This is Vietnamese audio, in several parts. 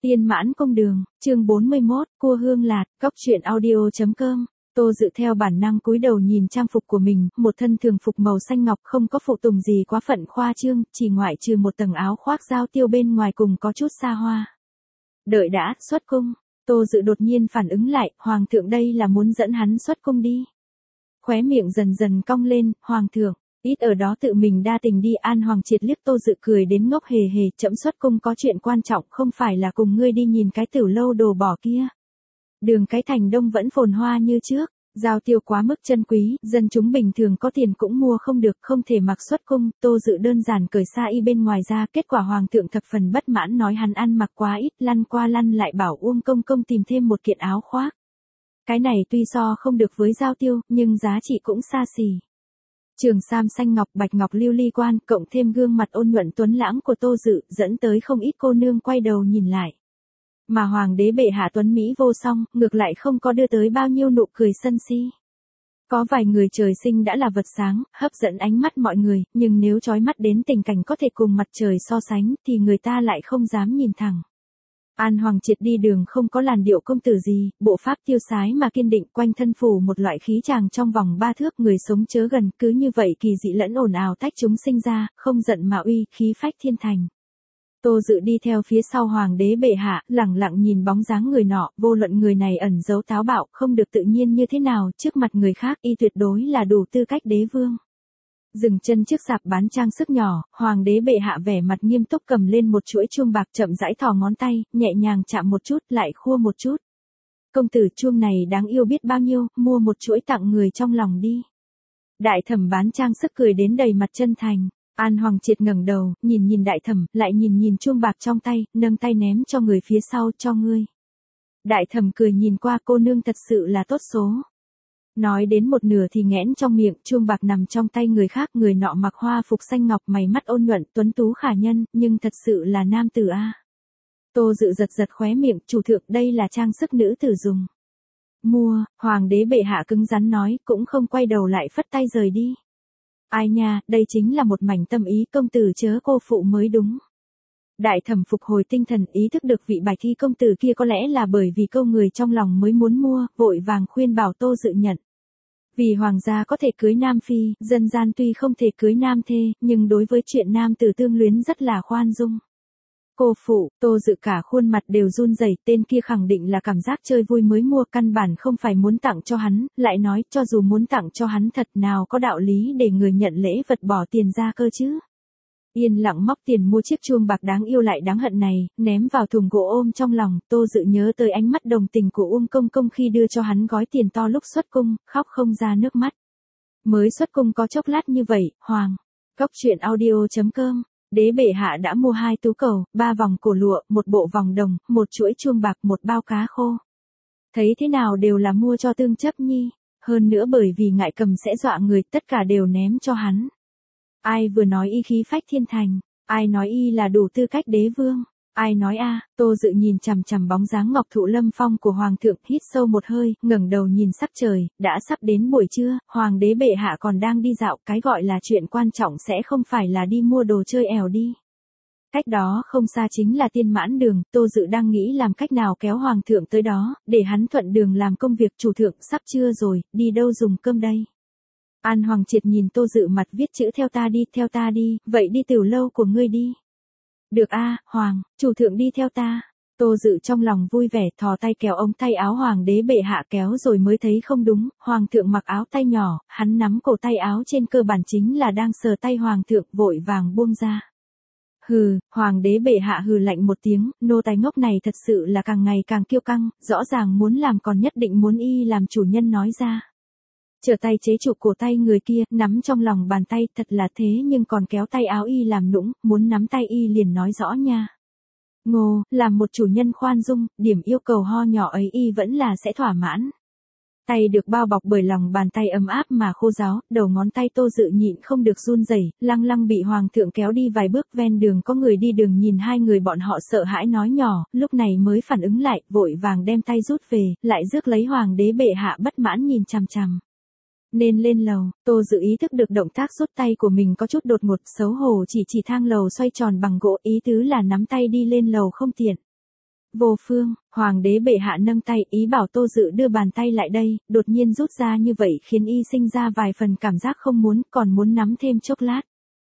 Tiên Mãn Cung Đường, chương 41, Cua Hương Lạt, Cóc Truyện Audio.com. Tô Dự theo bản năng cúi đầu nhìn trang phục của mình, một thân thường phục màu xanh ngọc không có phụ tùng gì quá phận khoa trương, chỉ ngoại trừ một tầng áo khoác giao tiêu bên ngoài cùng có chút xa hoa. Đợi đã, xuất cung. Tô Dự đột nhiên phản ứng lại, Hoàng thượng đây là muốn dẫn hắn xuất cung đi. Khóe miệng dần dần cong lên, Hoàng thượng. Ít ở đó tự mình đa tình đi. An Hoàng triệt liếc Tô Dự cười đến ngốc hề hề, chậm xuất cung có chuyện quan trọng, không phải là cùng ngươi đi nhìn cái tiểu lâu đồ bỏ kia. Đường cái thành đông vẫn phồn hoa như trước, giao tiêu quá mức chân quý, dân chúng bình thường có tiền cũng mua không được, không thể mặc xuất cung. Tô Dự đơn giản cởi xa y bên ngoài ra, kết quả Hoàng thượng thập phần bất mãn nói hắn ăn mặc quá ít, lăn qua lăn lại bảo Uông công công tìm thêm một kiện áo khoác. Cái này tuy so không được với giao tiêu, nhưng giá trị cũng xa xỉ. Trường sam xanh ngọc bạch ngọc lưu ly quan, cộng thêm gương mặt ôn nhuận tuấn lãng của Tô Dự, dẫn tới không ít cô nương quay đầu nhìn lại. Mà Hoàng đế bệ hạ tuấn Mỹ vô song, ngược lại không có đưa tới bao nhiêu nụ cười sân si. Có vài người trời sinh đã là vật sáng, hấp dẫn ánh mắt mọi người, nhưng nếu chói mắt đến tình cảnh có thể cùng mặt trời so sánh, thì người ta lại không dám nhìn thẳng. An Hoàng triệt đi đường không có làn điệu công tử gì, bộ pháp tiêu sái mà kiên định, quanh thân phủ một loại khí chàng trong vòng 3 thước, người sống chớ gần, cứ như vậy kỳ dị lẫn ồn ào tách chúng sinh ra, không giận mà uy, khí phách thiên thành. Tô Dự đi theo phía sau Hoàng đế bệ hạ, lẳng lặng nhìn bóng dáng người nọ, vô luận người này ẩn giấu táo bạo, không được tự nhiên như thế nào, trước mặt người khác y tuyệt đối là đủ tư cách đế vương. Dừng chân trước sạp bán trang sức nhỏ, Hoàng đế bệ hạ vẻ mặt nghiêm túc cầm lên một chuỗi chuông bạc, chậm rãi thò ngón tay, nhẹ nhàng chạm một chút, lại khua một chút. Công tử, chuông này đáng yêu biết bao nhiêu, mua một chuỗi tặng người trong lòng đi. Đại thẩm bán trang sức cười đến đầy mặt chân thành. An Hoàng triệt ngẩng đầu, nhìn đại thẩm, lại nhìn chuông bạc trong tay, nâng tay ném cho người phía sau, cho ngươi. Đại thẩm cười nhìn qua, cô nương thật sự là tốt số. Nói đến một nửa thì nghẽn trong miệng, chuông bạc nằm trong tay người khác, người nọ mặc hoa phục xanh ngọc, mày mắt ôn nhuận, tuấn tú khả nhân, nhưng thật sự là nam tử a. Tô Dự giật khóe miệng, chủ thượng đây là trang sức nữ tử dùng. Mua, Hoàng đế bệ hạ cứng rắn nói, cũng không quay đầu lại phất tay rời đi. Ai nha, đây chính là một mảnh tâm ý, công tử chớ cô phụ mới đúng. Đại thẩm phục hồi tinh thần, ý thức được vị Bạch Thi công tử kia có lẽ là bởi vì câu người trong lòng mới muốn mua, vội vàng khuyên bảo Tô Dự nhận. Vì hoàng gia có thể cưới nam phi, dân gian tuy không thể cưới nam thê, nhưng đối với chuyện nam tử tương luyến rất là khoan dung. Cô phụ, Tô Dự cả khuôn mặt đều run rẩy, tên kia khẳng định là cảm giác chơi vui mới mua, căn bản không phải muốn tặng cho hắn, lại nói cho dù muốn tặng cho hắn thật nào có đạo lý để người nhận lễ vật bỏ tiền ra cơ chứ. Yên lặng móc tiền mua chiếc chuông bạc đáng yêu lại đáng hận này, ném vào thùng gỗ ôm trong lòng. Tô Dự nhớ tới ánh mắt đồng tình của Uông công công khi đưa cho hắn gói tiền to lúc xuất cung, khóc không ra nước mắt. Mới xuất cung có chốc lát như vậy, Hoàng. Cóc Truyện Audio.com. Đế bệ hạ đã mua 2 tú cầu, 3 vòng cổ lụa, 1 bộ vòng đồng, 1 chuỗi chuông bạc, 1 bao cá khô. Thấy thế nào đều là mua cho tương chấp nhi. Hơn nữa bởi vì ngại cầm sẽ dọa người, tất cả đều ném cho hắn. Ai vừa nói y khí phách thiên thành, ai nói y là đủ tư cách đế vương, ai nói a. Tô Dự nhìn chằm chằm bóng dáng ngọc thụ lâm phong của Hoàng thượng, hít sâu một hơi, ngẩng đầu nhìn sắc trời, đã sắp đến buổi trưa, Hoàng đế bệ hạ còn đang đi dạo, cái gọi là chuyện quan trọng sẽ không phải là đi mua đồ chơi èo đi. Cách đó không xa chính là Tiên Mãn Đường, Tô Dự đang nghĩ làm cách nào kéo Hoàng thượng tới đó, để hắn thuận đường làm công việc. Chủ thượng, sắp trưa rồi, đi đâu dùng cơm đây? An Hoàng triệt nhìn Tô Dự mặt viết chữ theo ta đi, vậy đi tiểu lâu của ngươi đi. Được a, Hoàng, chủ thượng đi theo ta. Tô Dự trong lòng vui vẻ, thò tay kéo ống tay áo Hoàng đế bệ hạ, kéo rồi mới thấy không đúng, Hoàng thượng mặc áo tay nhỏ, hắn nắm cổ tay áo trên cơ bản chính là đang sờ tay Hoàng thượng, vội vàng buông ra. Hừ, Hoàng đế bệ hạ hừ lạnh một tiếng, nô tài ngốc này thật sự là càng ngày càng kiêu căng, rõ ràng muốn làm còn nhất định muốn y làm chủ nhân nói ra. Trở tay chế trụ cổ tay người kia, nắm trong lòng bàn tay, thật là thế nhưng còn kéo tay áo y làm nũng, muốn nắm tay y liền nói rõ nha. Ngô, làm một chủ nhân khoan dung, điểm yêu cầu ho nhỏ ấy y vẫn là sẽ thỏa mãn. Tay được bao bọc bởi lòng bàn tay ấm áp mà khô ráo, đầu ngón tay Tô Dự nhịn không được run rẩy, lăng bị Hoàng thượng kéo đi vài bước. Ven đường có người đi đường nhìn hai người bọn họ sợ hãi nói nhỏ, lúc này mới phản ứng lại, vội vàng đem tay rút về, lại rước lấy Hoàng đế bệ hạ bất mãn nhìn chằm chằm. Nên lên lầu, Tô Dự ý thức được động tác rút tay của mình có chút đột ngột, xấu hổ chỉ thang lầu xoay tròn bằng gỗ, ý tứ là nắm tay đi lên lầu không tiện. Vô phương, hoàng đế bệ hạ nâng tay ý bảo Tô Dự đưa bàn tay lại đây, đột nhiên rút ra như vậy khiến y sinh ra vài phần cảm giác không muốn, còn muốn nắm thêm chốc lát.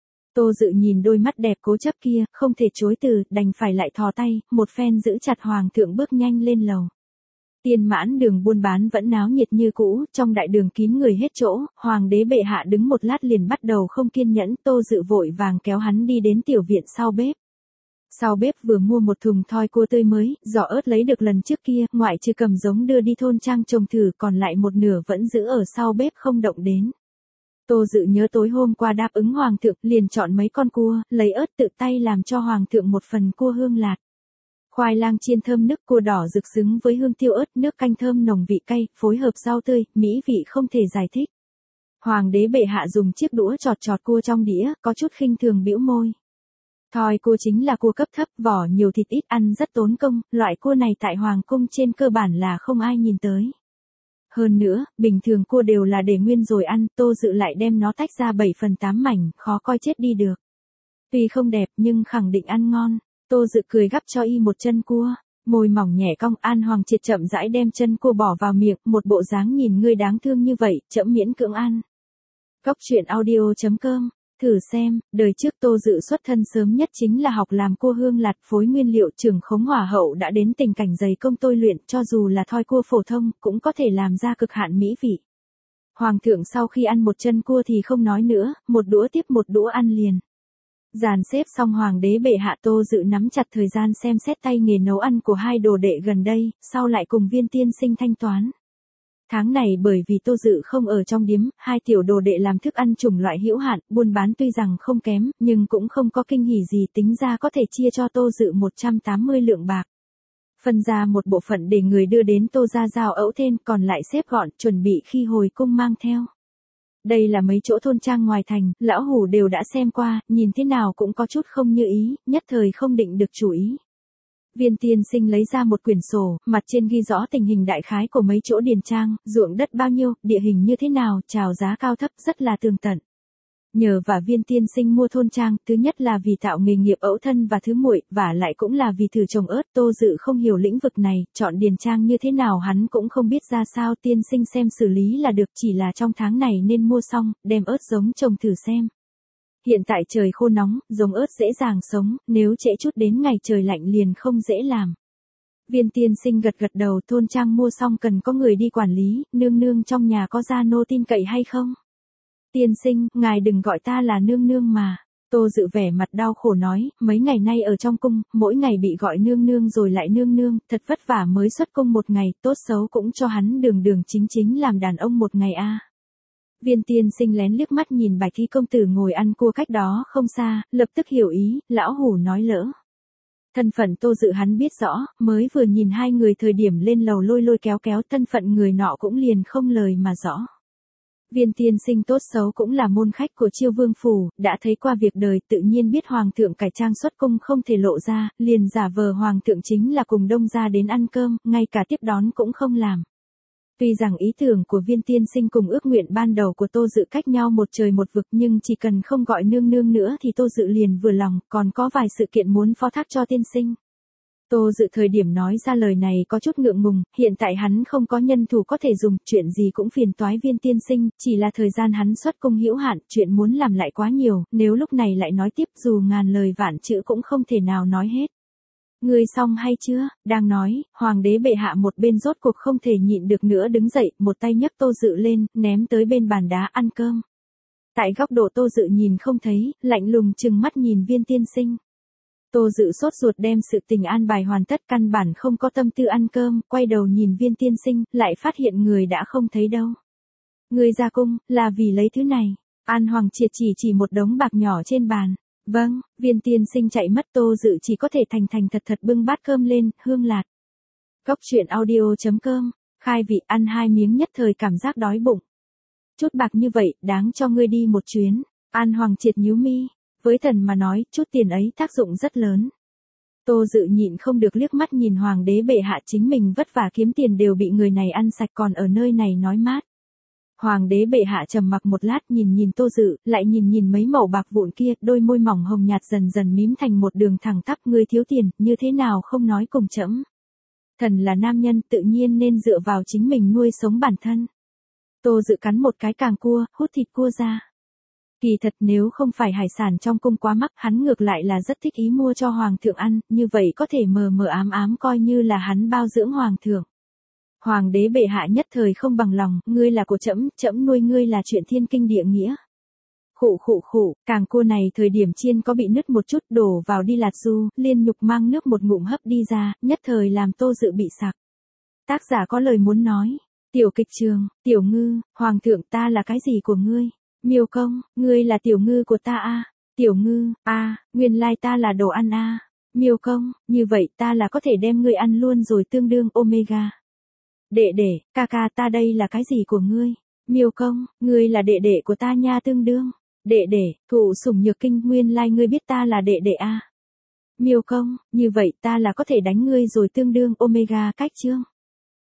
Tô Dự nhìn đôi mắt đẹp cố chấp kia, không thể chối từ, đành phải lại thò tay, một phen giữ chặt hoàng thượng bước nhanh lên lầu. Tiên Mãn đường buôn bán vẫn náo nhiệt như cũ, trong đại đường kín người hết chỗ, hoàng đế bệ hạ đứng một lát liền bắt đầu không kiên nhẫn, Tô Dự vội vàng kéo hắn đi đến tiểu viện sau bếp. Sau bếp vừa mua một thùng thoi cua tươi mới, giò ớt lấy được lần trước kia, ngoại trừ cầm giống đưa đi thôn trang trồng thử, còn lại một nửa vẫn giữ ở sau bếp không động đến. Tô Dự nhớ tối hôm qua đáp ứng hoàng thượng, liền chọn mấy con cua, lấy ớt tự tay làm cho hoàng thượng một phần cua hương lạt. Khoai lang chiên thơm nước cua đỏ rực xứng với hương tiêu ớt, nước canh thơm nồng vị cay, phối hợp rau tươi, mỹ vị không thể giải thích. Hoàng đế bệ hạ dùng chiếc đũa chọt chọt cua trong đĩa, có chút khinh thường bĩu môi. Thoi cua chính là cua cấp thấp, vỏ nhiều thịt ít, ăn rất tốn công, loại cua này tại hoàng cung trên cơ bản là không ai nhìn tới. Hơn nữa, bình thường cua đều là để nguyên rồi ăn, Tô Dự lại đem nó tách ra 7/8 mảnh, khó coi chết đi được. Tuy không đẹp nhưng khẳng định ăn ngon. Tô Dự cười gắp cho y một chân cua, môi mỏng nhẹ cong. An Hoàng Triệt chậm rãi đem chân cua bỏ vào miệng, một bộ dáng nhìn ngươi đáng thương như vậy, trẫm miễn cưỡng ăn. Góc truyện audio.com, thử xem, đời trước Tô Dự xuất thân sớm nhất chính là học làm cua hương lạt, phối nguyên liệu trưởng khống hỏa hậu đã đến tình cảnh dày công tôi luyện, cho dù là thoi cua phổ thông, cũng có thể làm ra cực hạn mỹ vị. Hoàng thượng sau khi ăn một chân cua thì không nói nữa, một đũa tiếp một đũa ăn liền. Dàn xếp xong hoàng đế bệ hạ, Tô Dự nắm chặt thời gian xem xét tay nghề nấu ăn của hai đồ đệ gần đây, sau lại cùng Viên tiên sinh thanh toán. Tháng này bởi vì Tô Dự không ở trong điếm, hai tiểu đồ đệ làm thức ăn chủng loại hữu hạn, buôn bán tuy rằng không kém, nhưng cũng không có kinh hỉ gì, tính ra có thể chia cho Tô Dự 180 lượng bạc. Phân ra một bộ phận để người đưa đến Tô gia giao ẫu thên, còn lại xếp gọn, chuẩn bị khi hồi cung mang theo. Đây là mấy chỗ thôn trang ngoài thành, lão hủ đều đã xem qua, nhìn thế nào cũng có chút không như ý, nhất thời không định được chủ ý. Viên tiên sinh lấy ra một quyển sổ, mặt trên ghi rõ tình hình đại khái của mấy chỗ điền trang, ruộng đất bao nhiêu, địa hình như thế nào, chào giá cao thấp, rất là tường tận. Nhờ và Viên tiên sinh mua thôn trang, thứ nhất là vì tạo nghề nghiệp ẫu thân và thứ muội, và lại cũng là vì thử trồng ớt. Tô Dự không hiểu lĩnh vực này, chọn điền trang như thế nào hắn cũng không biết ra sao, tiên sinh xem xử lý là được, chỉ là trong tháng này nên mua xong, đem ớt giống trồng thử xem. Hiện tại trời khô nóng, giống ớt dễ dàng sống, nếu trễ chút đến ngày trời lạnh liền không dễ làm. Viên tiên sinh gật gật đầu, thôn trang mua xong cần có người đi quản lý, nương nương trong nhà có gia nô tin cậy hay không? Tiên sinh, ngài đừng gọi ta là nương nương mà. Tô Dự vẻ mặt đau khổ nói, mấy ngày nay ở trong cung, mỗi ngày bị gọi nương nương rồi lại nương nương, thật vất vả mới xuất cung một ngày, tốt xấu cũng cho hắn đường đường chính chính làm đàn ông một ngày a. Viên tiên sinh lén liếc mắt nhìn Bạch Thi công tử ngồi ăn cua cách đó không xa, lập tức hiểu ý, lão hủ nói lỡ. Thân phận Tô Dự hắn biết rõ, mới vừa nhìn hai người thời điểm lên lầu lôi lôi kéo kéo, thân phận người nọ cũng liền không lời mà rõ. Viên tiên sinh tốt xấu cũng là môn khách của Chiêu Vương phủ, đã thấy qua việc đời, tự nhiên biết hoàng thượng cải trang xuất cung không thể lộ ra, liền giả vờ hoàng thượng chính là cùng đông gia đến ăn cơm, ngay cả tiếp đón cũng không làm. Tuy rằng ý tưởng của Viên tiên sinh cùng ước nguyện ban đầu của Tô Dự cách nhau một trời một vực, nhưng chỉ cần không gọi nương nương nữa thì Tô Dự liền vừa lòng, còn có vài sự kiện muốn phó thác cho tiên sinh. Tô Dự thời điểm nói ra lời này có chút ngượng ngùng, hiện tại hắn không có nhân thủ có thể dùng, chuyện gì cũng phiền toái Viên tiên sinh, chỉ là thời gian hắn xuất cung hữu hạn, chuyện muốn làm lại quá nhiều, nếu lúc này lại nói tiếp dù ngàn lời vạn chữ cũng không thể nào nói hết. Ngươi xong hay chưa? Đang nói, hoàng đế bệ hạ một bên rốt cuộc không thể nhịn được nữa đứng dậy, một tay nhấc Tô Dự lên, ném tới bên bàn đá ăn cơm. Tại góc độ Tô Dự nhìn không thấy, lạnh lùng trừng mắt nhìn Viên tiên sinh. Tô Dự sốt ruột đem sự tình an bài hoàn tất, căn bản không có tâm tư ăn cơm, quay đầu nhìn Viên tiên sinh, lại phát hiện người đã không thấy đâu. Người ra cung, là vì lấy thứ này. An Hoàng Triệt chỉ một đống bạc nhỏ trên bàn. Vâng, Viên tiên sinh chạy mất, Tô Dự chỉ có thể thành thành thật thật bưng bát cơm lên, hương lạt. Góc truyện audio.com, khai vị ăn hai miếng nhất thời cảm giác đói bụng. Chút bạc như vậy, đáng cho ngươi đi một chuyến. An Hoàng Triệt nhíu mi. Với thần mà nói, chút tiền ấy tác dụng rất lớn. Tô Dự nhịn không được liếc mắt nhìn hoàng đế bệ hạ, chính mình vất vả kiếm tiền đều bị người này ăn sạch, còn ở nơi này nói mát. Hoàng đế bệ hạ trầm mặc một lát, nhìn Tô Dự, lại nhìn mấy mẩu bạc vụn kia, đôi môi mỏng hồng nhạt dần dần mím thành một đường thẳng tắp, ngươi thiếu tiền, như thế nào không nói cùng trẫm. Thần là nam nhân tự nhiên nên dựa vào chính mình nuôi sống bản thân. Tô Dự cắn một cái càng cua, hút thịt cua ra. Kỳ thật nếu không phải hải sản trong cung quá mắc, hắn ngược lại là rất thích ý mua cho hoàng thượng ăn, như vậy có thể mờ mờ ám ám coi như là hắn bao dưỡng hoàng thượng. Hoàng đế bệ hạ nhất thời không bằng lòng, ngươi là của trẫm, trẫm nuôi ngươi là chuyện thiên kinh địa nghĩa. Khụ khụ khụ, càng cua này thời điểm chiên có bị nứt một chút, đổ vào đi lạt du, Liên Nhục mang nước một ngụm hấp đi ra, nhất thời làm Tô Dự bị sặc. Tác giả có lời muốn nói. Tiểu kịch trường, Tiểu Ngư, hoàng thượng ta là cái gì của ngươi? Miêu công, ngươi là tiểu ngư của ta a. Tiểu Ngư, a, nguyên lai ta là đồ ăn a. Miêu công, như vậy ta là có thể đem ngươi ăn luôn rồi, tương đương omega. Đệ đệ, ca ca ta đây là cái gì của ngươi? Miêu công, ngươi là đệ đệ của ta nha, tương đương. Đệ đệ, thụ sủng nhược kinh, nguyên lai ngươi biết ta là đệ đệ a. Miêu công, như vậy ta là có thể đánh ngươi rồi, tương đương omega. Cách chương.